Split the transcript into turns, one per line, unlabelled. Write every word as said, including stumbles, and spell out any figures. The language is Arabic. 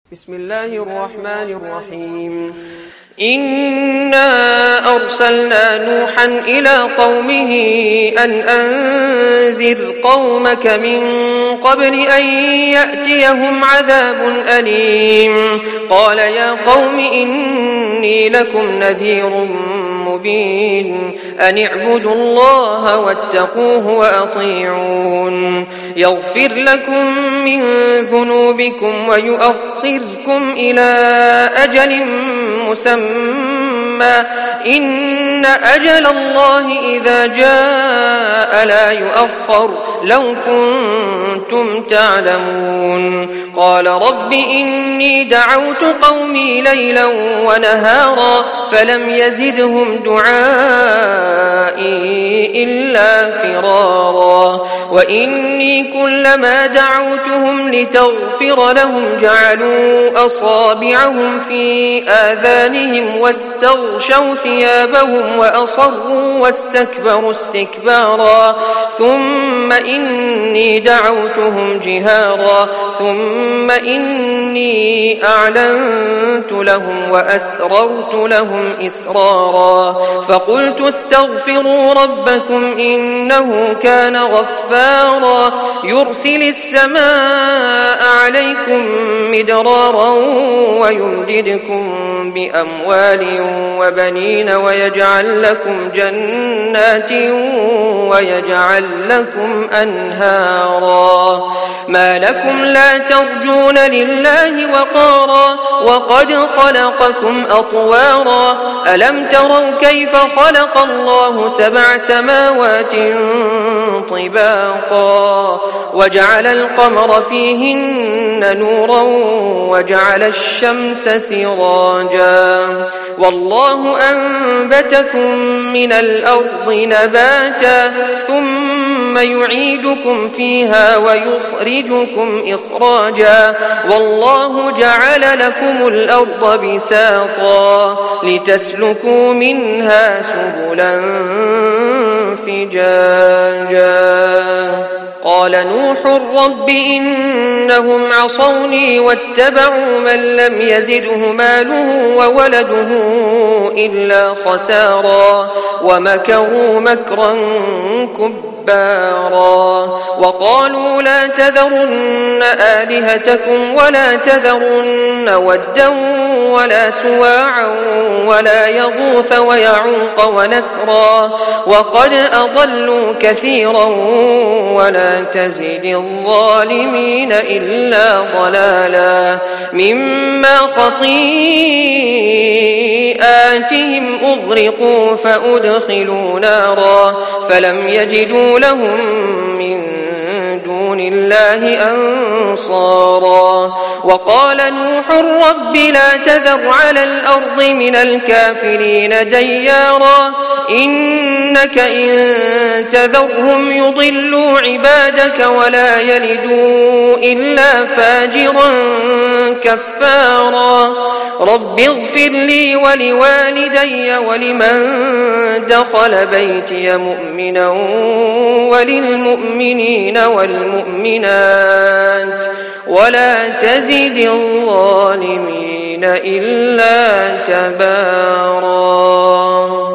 بسم الله الرحمن الرحيم إنا أرسلنا نوحا إلى قومه أن أنذر قومك من قبل أن يأتيهم عذاب أليم قال يا قوم إني لكم نذير مبين أن اعبدوا الله واتقوه وأطيعون يغفر لكم من ذنوبكم ويؤخركم إلى أجل مسمى إن أجل الله إذا جاء لا يؤخر لو كنتم تعلمون قال رب إني دعوت قومي ليلا ونهارا فلم يزدهم دعائي إلا فرارا وإني كلما دعوتهم لتغفر لهم جعلوا أصابعهم في آذانهم واستغشوا ثيابهم وأصروا واستكبروا استكبارا ثم إني دعوتهم جهارا ثم إني أعلنت لهم وأسررت لهم إسرارا فقلت استغفروا ربكم إنه كان غفارا يرسل السماء عليكم مدرارا ويمددكم بأموال وبنين ويجعل لكم جنات ويجعل لكم أنهارا ما لكم لا ترجون لله وقارا وقد خلقكم أطوارا ألم تروا كيف خلق الله سبع سماوات طباقا وجعل القمر فيهن نورا وجعل الشمس سراجا والله أنبتكم من الأرض نباتا ثم يعيدكم فيها ويخرجكم إخراجا والله جعل لكم الأرض بساطا لتسلكوا منها سبلا فجاجا قال نوح رب إنهم عصوني واتبعوا من لم يزده ماله وولده إلا خسارا ومكروا مكرا كبارا وقالوا لا تذرن آلهتكم ولا تذرن ودا ولا سواعا ولا يغوث ويعوق ونسرا وقد أضلوا كثيرا ولا تزد الظالمين إلا ضلالا مما خطيئاتهم أغرقوا فأدخلوا نارا فلم يجدوا لهم من دون الله أنصارا وقال نوح رب لا تذر على الأرض من الكافرين ديارا إنك إن تذرهم يضلوا عبادك ولا يلدوا إلا فاجرا كفارا رب اغفر لي ولوالدي ولمن دخل بيتي مؤمنا وللمؤمنين والمؤمنات ولا تزد الظالمين إلا تبارا.